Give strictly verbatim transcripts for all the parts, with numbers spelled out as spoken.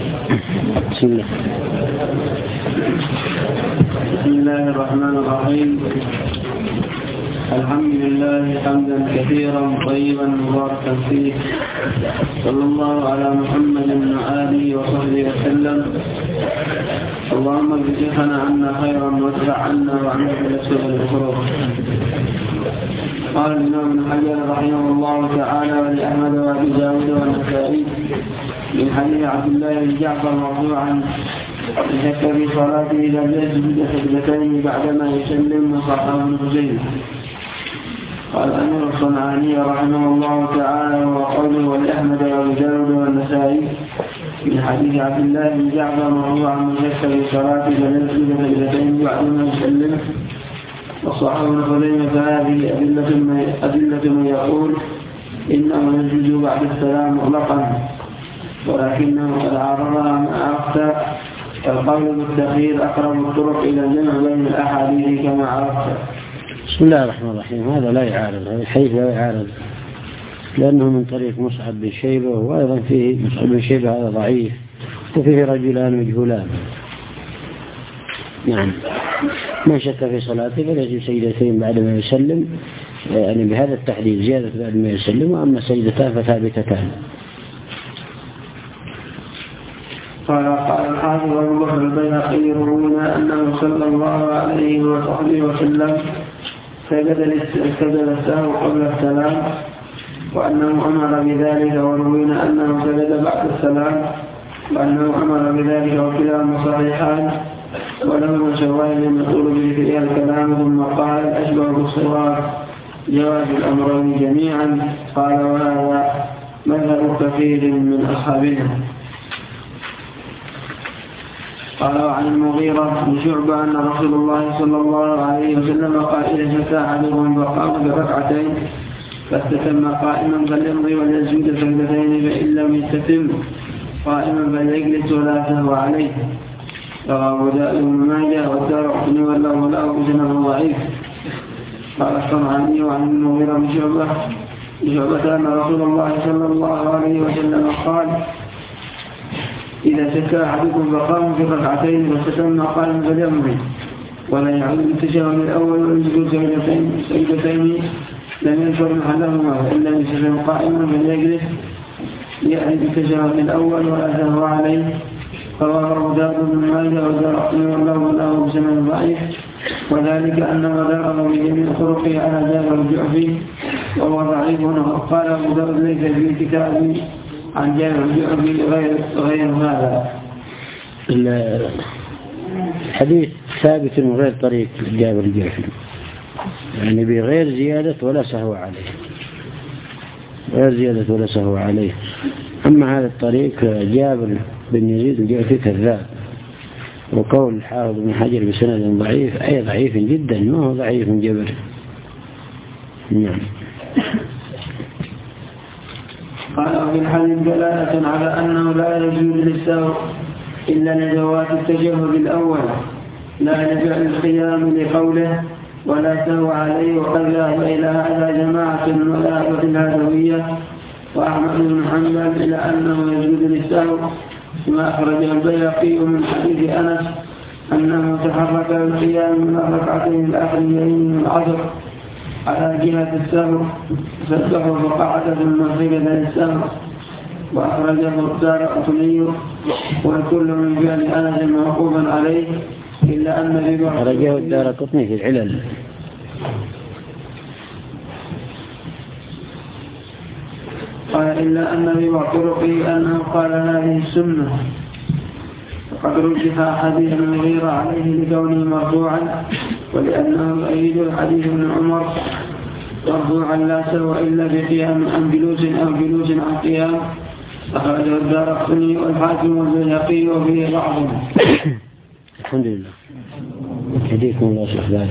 بسم الله. بسم الله الرحمن الرحيم. الحمد لله حمدا كثيرا طيبا مباركا فيه، صلى الله على محمد وآله وصحبه وسلم. اللهم اجعل شيخنا عنا خيرا وادفع عنا وعنه بالسوء الخروج. قال الإمام ابن حجر رحمه الله تعالى ولأحمد وأبي داود والنسائي من حديث عبد الله بن جعفر مرفوعا شك في صلاته لم يسجد سجدتين بعدما يسلم وصححه ابن خزيمة. قال الأمير الصنعاني رحمه الله تعالى وقوله ولأحمد وأبي داود والنسائي من حديث عبد الله بن جعفر مرفوعا شك في صلاته لم يسجد سجدتين بعدما يسلم وصححه ابن خزيمة. فهذه أدلة أدلة من يقول إنه يسجد بعد السلام مطلقا، ولكنه قد عارضها ما عرفت. القول بالتخيير أقرب الطرق إلى الجمع بين الأحاديث كما عرفت. بسم الله الرحمن الرحيم. هذا لا يعارض، هذا الحديث لا يعارض، لأنه من طريق مصعب بن شيبة، وأيضا فيه مصعب بن شيبة هذا ضعيف، وفيه رجلان مجهولان. نعم، من شك في صلاته فليسجد سجدتين بعدما يسلم، يعني بهذا التحديد زيادة بعدما يسلم، وأما سجدتان فثابتتان. قال قال الحافظ أبو بكر البيهقي يروينا أنه صلى الله عليه وصحبه وسلم سجد السهو قبل السلام، وأنه أمر بذلك، وروينا أنه سجد بعد السلام وأنه أمر بذلك، وكلاهما صحيحان. ولهما شواهد يقول به في الكلام. ثم قال أشبه بالصواب جواز الأمرين جميعا. قال وهذا مذهب كثير من أصحابنا. قال وعن المغيرة بن شعبة أن رسول الله صلى الله عليه وسلم قال إذا شك أحدكم فقام بركعتين فاستتم قائما فليمضي وليسجد سجدتين، فإن لم يستتم قائما فليجلس ولا سهو عليه. رواه أبو داود بن ماجه والدارقطني والله له بسند ضعيف. قال الصنعاني وعن المغيرة بن شعبة شعبة أن رسول الله صلى الله عليه وسلم قال إذا شك أحدكم فقام في ركعتين واستتم قائما فليمضي ولا يعود التشهد الأول ويسجد سجدتين سجدتين لم يذكر محلهما، فإن لم يستتم قائما فليجلس يأتي بالتشهد الأول ولا سهو عليه. رواه أبو داود بن ماجه والدارقطني والله له بسند ضعيف، وذلك أنه ذكر بجميع طرقه على جابر الجعفي وهو ضعيف. قال أبو داود ليس في كتابه عن جابر الجعفي غير غير هذا. الحديث ثابت من غير طريق جابر الجعفي، يعني بغير زيادة ولا سهو عليه، غير زيادة ولا سهو عليه. أما هذا الطريق جابر بن يزيد الجعفي كذاب، وقول الحافظ بن حجر بسند ضعيف، أي ضعيف جدا، ما هو ضعيف جبر. نعم. قال في الحديث دلالة على أنه لا يجوز للسهو إلا لجواز التشهد الأول لا لفعل القيام لقوله ولا سهو عليه. وقد ذهب إلى هذا جماعة من مذاهب الهدوية وأحمد بن حنبل إلى أنه يجوز للسهو، كما أخرجه البيهقي من حديث أنس أنه تحرك القيام من الركعتين الأخريين من العصر على جهة السهو فسبحوا فقعد ثم سجد للسهو. وأخرجه الدارقطني والكل من فعل أنس موقوفا عليه، إلا أن في بعض أخرجه الدارقطني في العلل. قال إلا أن في بعض طرقه أنه قال هذه السنة، وقد رجح حديث المغيرة عليه لكونه مرفوعا، ولأنه يؤيد الحديث ابن عمر مرفوعا لا سهو إلا بقيام عن جلوس أو جلوس عن قيام. أخرجه الدارقطني والحاكم والبيهقي وفيه بعضهم. الحمد لله. هديكم الله سبحانه.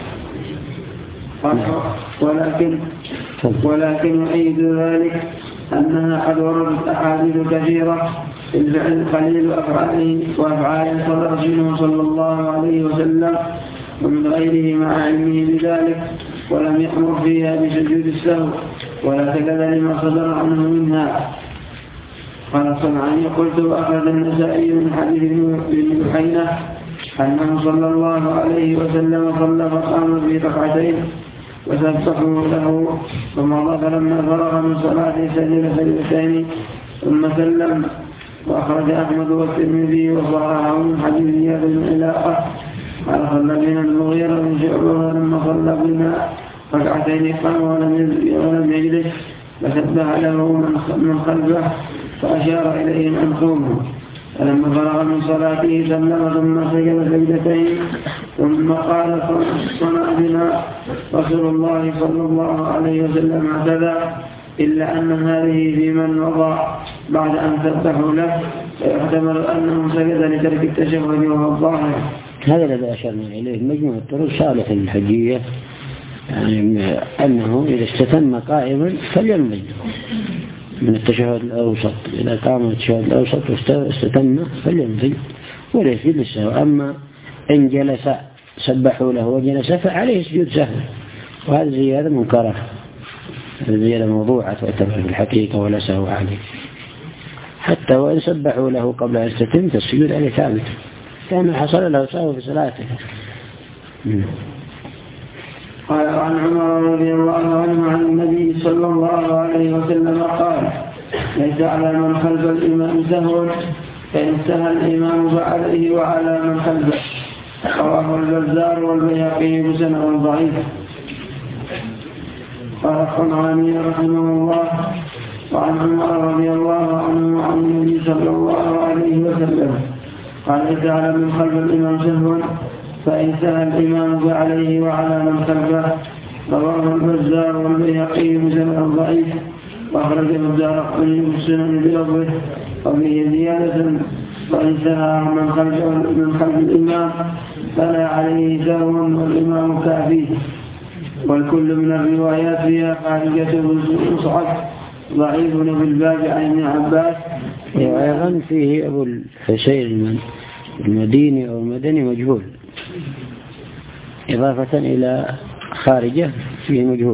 ولكن ولكن يؤيد ذلك أنها قد وردت أحاديث كثيرة في الفعل قليل وأفعاله وأفعال صدر منه صلى الله عليه وسلم ومن غيره مع علمه بذلك، ولم يأمر فيها بسجود السهو ولا تكذا لما صدر عنه منها. قال صنعاني قلت وأخذ النسائي من حديث ابن بحينة أنه صلى الله عليه وسلم صلى فقام في ركعتين وسبحوا له ثم فلما فرغ من صلاته سجد سجدتين ثم سلم. وأخرج أحمد والترمذي وصححه من حديث زياد بن علاقة قال صلى بنا المغيرة بن شعبة لما صلى بنا ركعتين قام ولم يجلس فسبح له من خلفه فأشار إليهم أن قوموا. فلما فرغ من صلاته سلم ثم سجد سجدتين ثم قال صنع بنا رسول الله صلى الله عليه وسلم اعتدى إلا أن هذه في من وضع بعد أن سبحوا له فيحتمل أنه سجد لترك التشهد وهو الظاهر. هذا الذي أشرنا إليه مجموعة الطرق صالح للحجية، يعني أنه إذا استتم قائما فليمجد من التشهد الأوسط، إذا قام التشهد الأوسط واستتم فليمجد وليسجد للسهو. أما إن جلس سبحوا له وجلس فعليه سجود سهو، وهذا زيادة منكرة، زيادة موضوعة تعتبر في الحقيقة ولا سهو عليه، حتى وإن سبحوا له قبل أن يستتم فالسجود عليه ثابت كان حصل له سهو في صلاته. قال عن عمر رضي الله عنه عن النبي صلى الله عليه وسلم قال ليس على من خلف الإمام سهو فإن سهى الإمام فعليه وعلى من خلفه. رواه البزار والبيهقي بسند ضعيف. قال الصنعاني رحمه الله وعن عمر رضي الله عنه عن النبي صلى الله عليه وسلم قال ليس على من خلف الإمام سهو فإن سهى الإمام فعليه وعلى من خلفه. رواه البزار والبيهقي بسند ضعيف. وأخرجه الدارقطني بالسنن بلفظه وفيه زيادة فإن سهى من خلف من خلف الإمام فلا عليه سهو والإمام كافيه. والكل من الروايات فيها خارجة مصعب ضعيف بالباب عن ابن عباس. وأيضا فيه أبو الحسين المديني أو المدني مجهول إضافة إلى خارجة فيه مجهول.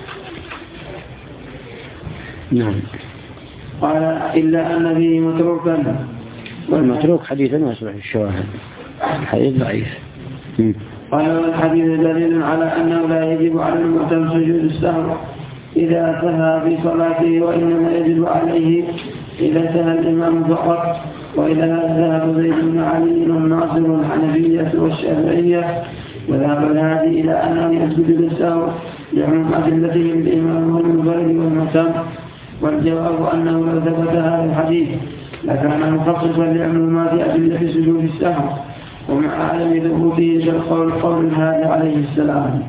نعم. قال إلا أن فيه متروكا، والمتروك حديثا ما يصلح الشواهد، الحديث ضعيف. قال والحديث دليل على أنه لا يجب على المؤتم سجود السهو إذا سهى في صلاته، وإنما يجب عليه إذا سهى الإمام فقط. وإذا ذهب زيد بن علي والناصر والحنفية والشافعية وذهب الهادي إلى أنه يسجد للسهو لعموم أدلتهم الإمام والمنفرد والمؤتم. والجواب أنه لو ثبت هذا الحديث لكان مخصصا لعمومات أدلة سجود السهو، ومع عدم ثبوته كالقول قول الهادي عليه السلام.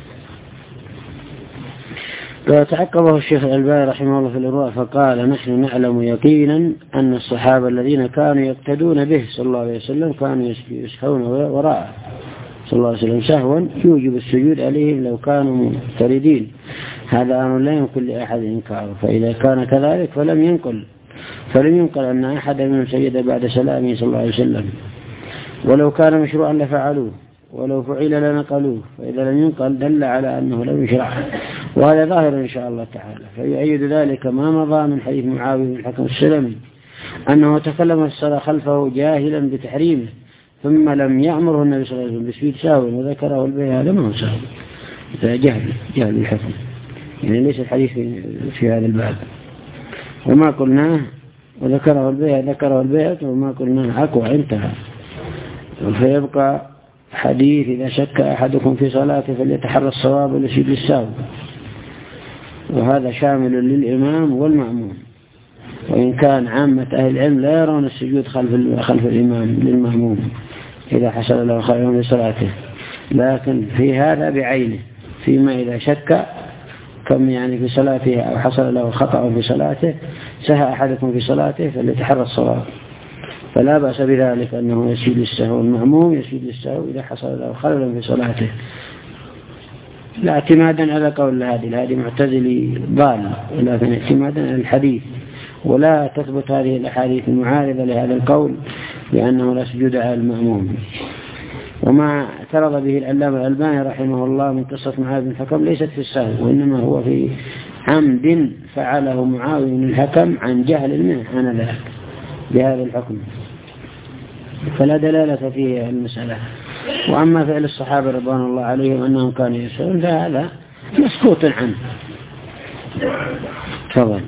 وتعقبه الشيخ الألباني رحمه الله في الإرواء فقال نحن نعلم يقينا أن الصحابة الذين كانوا يقتدون به صلى الله عليه وسلم كانوا يسهون وراءه صلى الله عليه وسلم سهوا يوجب السجود عليهم لو كانوا مفتردين. هذا أمر لا يمكن لأحد إنكاره، فإذا كان كذلك فلم ينقل فلم ينقل أن أحد منهم سجد بعد سلامه صلى الله عليه وسلم، ولو كان مشروعا لفعلوه، ولو فعل لنقلوه، فإذا لم ينقل دل على أنه لم يشرع، وهذا ظاهر إن شاء الله تعالى. فيؤيد ذلك ما مضى من حديث معاوية بن الحكم السلمي أنه تكلم الصلاة خلفه جاهلا بتحريمه ثم لم يأمره النبي صلى الله عليه وسلم بسجود سهو وذكره البيهقي. هذا ما هو سهو، هذا جهل جهل الحكم، يعني ليس الحديث في هذا الباب. وما قلناه وذكره البيهقي ذكره البيهقي وما قلناه أقوى انتهى. فيبقى حديث إذا شك أحدكم في صلاته فليتحرى الصواب وليسجد للسهو، وهذا شامل للإمام والمأموم، وإن كان عامة أهل العلم لا يرون السجود خلف خلف الإمام للمأموم إذا حصل له خير في صلاته، لكن في هذا بعينه فيما إذا شك كم يعني في صلاته أو حصل له خطأ في صلاته سهى أحدكم في صلاته فليتحرى الصواب، فلا بأس بذلك أنه يسجد للسهو، المأموم يسجد للسهو إذا حصل له خلل في صلاته، لا اعتمادا على قول الهادي. الهادي معتزلي ضال، ولكن اعتمادا على الحديث، ولا تثبت هذه الأحاديث المعارضة لهذا القول لأنه لا سجود على المأموم. وما اعترض به العلامة الألباني رحمه الله من قصة معاذ بن الحكم ليست في السهو، وإنما هو في عمد فعله معاوية بن الحكم عن جهل منه أنا ذاك بهذا الحكم، فلا دلالة في المسألة. وأما فعل الصحابة رضوان الله عليهم أنهم كانوا يسألون فهذا مسكوت عنه. تفضل.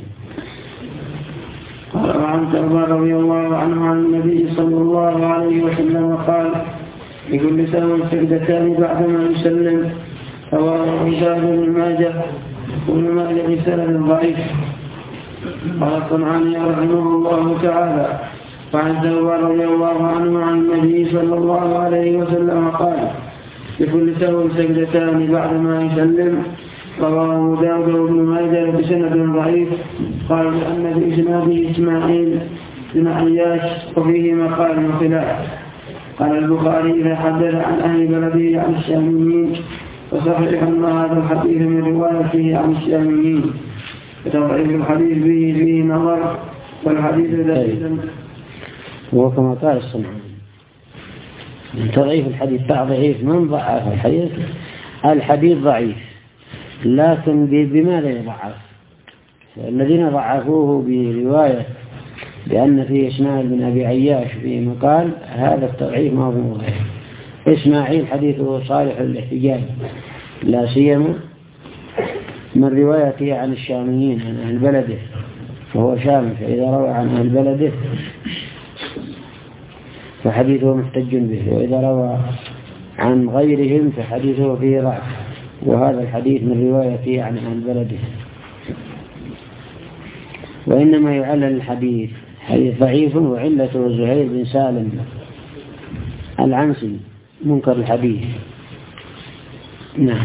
قال وعن ثوبان رضي الله عنه عن النبي صلى الله عليه وسلم قال لكل سهو سجدتان بعدما يسلم. رواه ابن ماجه وابن ماجه بسند ضعيف. قال الصنعاني رحمه الله تعالى وعن ثوبان رضي الله عنه عن النبي صلى الله عليه وسلم قال لكل سهو سجدتان بعدما يسلم. رواه أبو داود وابن ماجه بسند ضعيف. قال لأن بإسناده إسماعيل بن عياش وفيه مقال وخلاف. قال البخاري إذا حدث عن أهل بلده عن الشاميين فصحيح أن هذا الحديث من روايته عن الشاميين، وتضعيف الحديث به فيه نظر والحديث ذلك. وكما قال الصنعاني تضعيف الحديث تضعيف من ضعف الحديث. الحديث ضعيف لكن بماذا يضعف؟ الذين ضعفوه برواية بأن فيه إسماعيل بن أبي عياش فيه مقال، هذا التضعيف ما هو موضوع. إسماعيل حديثه صالح للاحتجاج لا سيما من روايته عن الشاميين عن أهل بلده، فهو شامي، فإذا روى عن أهل بلده فحديثه محتج به، وإذا روى عن غيرهم فحديثه فيه ضعف، وهذا الحديث من روايته عن أهل بلده. وإنما يعلل الحديث حديث ضعيف وعلته زهير بن سالم العنسي منكر الحديث. نعم.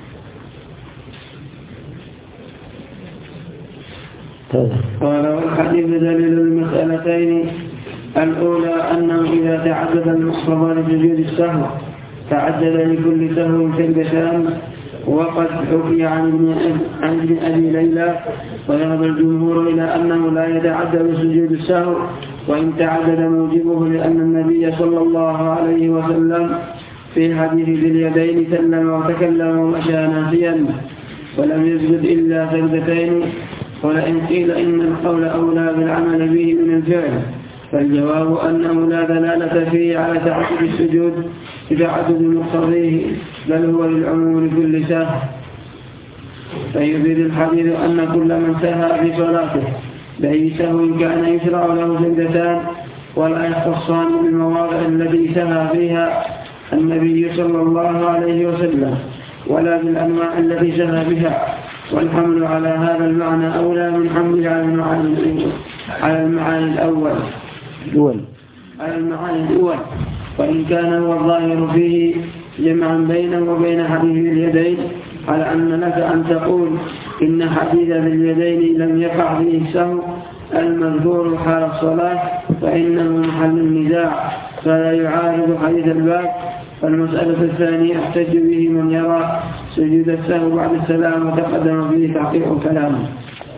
قال والحديث دليل المسألتين. الأولى أنه إذا تعدد المقتضى لسجود السهو تعدد لكل سهو سجدتان، وقد حكي عن ابن أبي ليلى وذهب الجمهور إلى أنه لا يتعدد سجود السهو وإن تعدد موجبه، لأن النبي صلى الله عليه وسلم في حديث ذي اليدين سلم وتكلم ومشى ناسيا ولم يسجد إلا سجدتين. ولئن قيل إن القول أولى بالعمل به من الفعل فالجواب أنه لا دلالة فيه على تعدد السجود بتعدد مقتضيه، بل هو للعموم لكل سهو. فيفيد الحديث أن كل من سهى في صلاته بأي سهو كان يشرع له سجدتان، ولا يختصان بالمواضع التي سهى فيها النبي صلى الله عليه وسلم ولا بالأنواع التي سهى بها. والحمل على هذا المعنى أولى من حمله على المعنى على المعنى الأول دول على المعنى الأول وإن كان هو الظاهر فيه جمعا بينه وبين حديث اليدين، على أن لك أن تقول إن حديث اليدين لم يقع فيه سهو المذكور حال الصلاة فإنه محل النزاع فلا يعارض حديث الباب. والمسألة الثانية يحتج به من يرى سجود السهو بعد السلام وتقدم به تحقيق كلامه.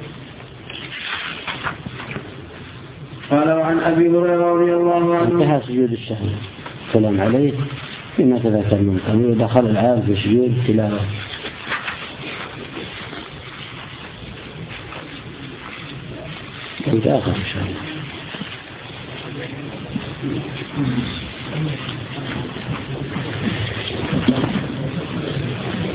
قال عن أبي هريرة رضي الله عنه انتهى سجود السهو السلام عليه فيما تذكر من قبل، دخل الآن في سجود تلاوة. كنت آخر إن شاء الله.